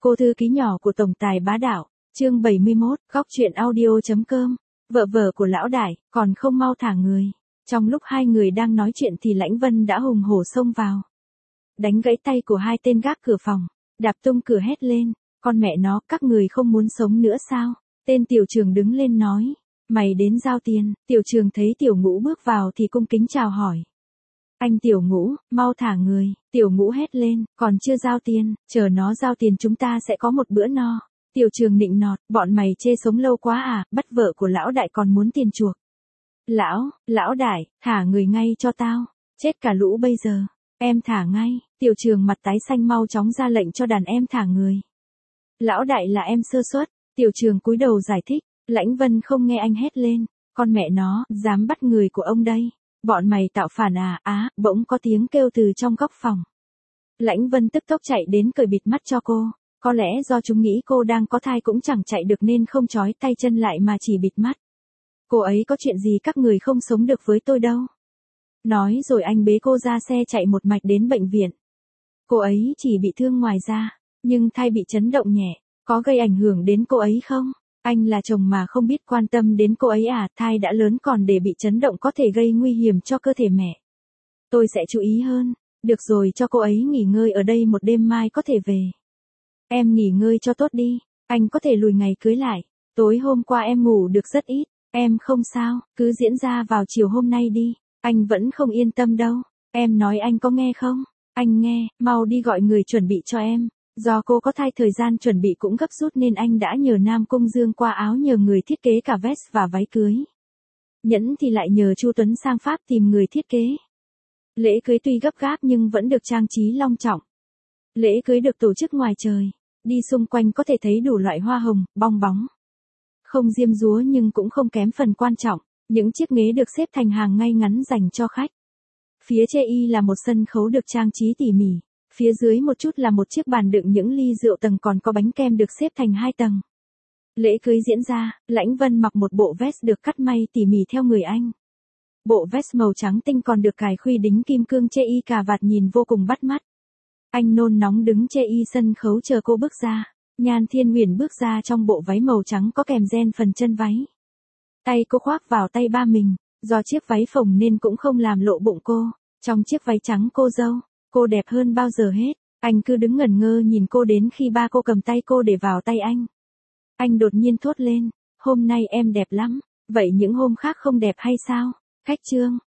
Cô thư ký nhỏ của tổng tài bá đạo, chương 71, góc truyện audio.com, vợ của lão đại, còn không mau thả người. Trong lúc hai người đang nói chuyện thì Lãnh Vân đã hùng hổ xông vào. Đánh gãy tay của hai tên gác cửa phòng, đạp tung cửa hét lên, con mẹ nó, các người không muốn sống nữa sao? Tên tiểu trường đứng lên nói, mày đến giao tiền. Tiểu trường thấy tiểu ngũ bước vào thì cung kính chào hỏi. Anh tiểu ngũ, mau thả người. Tiểu ngũ hét lên, còn chưa giao tiền, chờ nó giao tiền chúng ta sẽ có một bữa no. Tiểu trường nịnh nọt, bọn mày chê sống lâu quá à, bắt vợ của lão đại còn muốn tiền chuộc. Lão đại, thả người ngay cho tao, chết cả lũ bây giờ. Em thả ngay. Tiểu trường mặt tái xanh mau chóng ra lệnh cho đàn em thả người. Lão đại là em sơ suất. Tiểu trường cúi đầu giải thích. Lãnh Vân không nghe anh hét lên, con mẹ nó, dám bắt người của ông đây. Bọn mày tạo phản à, bỗng có tiếng kêu từ trong góc phòng. Lãnh Vân tức tốc chạy đến cởi bịt mắt cho cô. Có lẽ do chúng nghĩ cô đang có thai cũng chẳng chạy được nên không trói tay chân lại mà chỉ bịt mắt. Cô ấy có chuyện gì các người không sống được với tôi đâu. Nói rồi anh bế cô ra xe chạy một mạch đến bệnh viện. Cô ấy chỉ bị thương ngoài da, nhưng thai bị chấn động nhẹ, có gây ảnh hưởng đến cô ấy không? Anh là chồng mà không biết quan tâm đến cô ấy à, thai đã lớn còn để bị chấn động có thể gây nguy hiểm cho cơ thể mẹ. Tôi sẽ chú ý hơn. Được rồi, cho cô ấy nghỉ ngơi ở đây một đêm, mai có thể về. Em nghỉ ngơi cho tốt đi, anh có thể lùi ngày cưới lại. Tối hôm qua em ngủ được rất ít, em không sao, cứ diễn ra vào chiều hôm nay đi. Anh vẫn không yên tâm đâu, em nói anh có nghe không? Anh nghe, mau đi gọi người chuẩn bị cho em. Do cô có thai thời gian chuẩn bị cũng gấp rút nên anh đã nhờ Nam Cung Dương qua áo nhờ người thiết kế cả vest và váy cưới. Nhẫn thì lại nhờ Chu Tuấn sang Pháp tìm người thiết kế. Lễ cưới tuy gấp gáp nhưng vẫn được trang trí long trọng. Lễ cưới được tổ chức ngoài trời, đi xung quanh có thể thấy đủ loại hoa hồng, bong bóng. Không diêm dúa nhưng cũng không kém phần quan trọng, những chiếc ghế được xếp thành hàng ngay ngắn dành cho khách. Phía trên y là một sân khấu được trang trí tỉ mỉ. Phía dưới một chút là một chiếc bàn đựng những ly rượu tầng còn có bánh kem được xếp thành 2 tầng. Lễ cưới diễn ra, Lãnh Vân mặc một bộ vest được cắt may tỉ mỉ theo người anh. Bộ vest màu trắng tinh còn được cài khuy đính kim cương chê y cà vạt nhìn vô cùng bắt mắt. Anh nôn nóng đứng chê y sân khấu chờ cô bước ra. Nhan Thiên Huyền bước ra trong bộ váy màu trắng có kèm ren phần chân váy. Tay cô khoác vào tay ba mình, do chiếc váy phồng nên cũng không làm lộ bụng cô. Trong chiếc váy trắng cô dâu, cô đẹp hơn bao giờ hết. Anh cứ đứng ngẩn ngơ nhìn cô đến khi ba cô cầm tay cô để vào tay anh. Anh đột nhiên thốt lên, hôm nay em đẹp lắm, vậy những hôm khác không đẹp hay sao? Khách trương,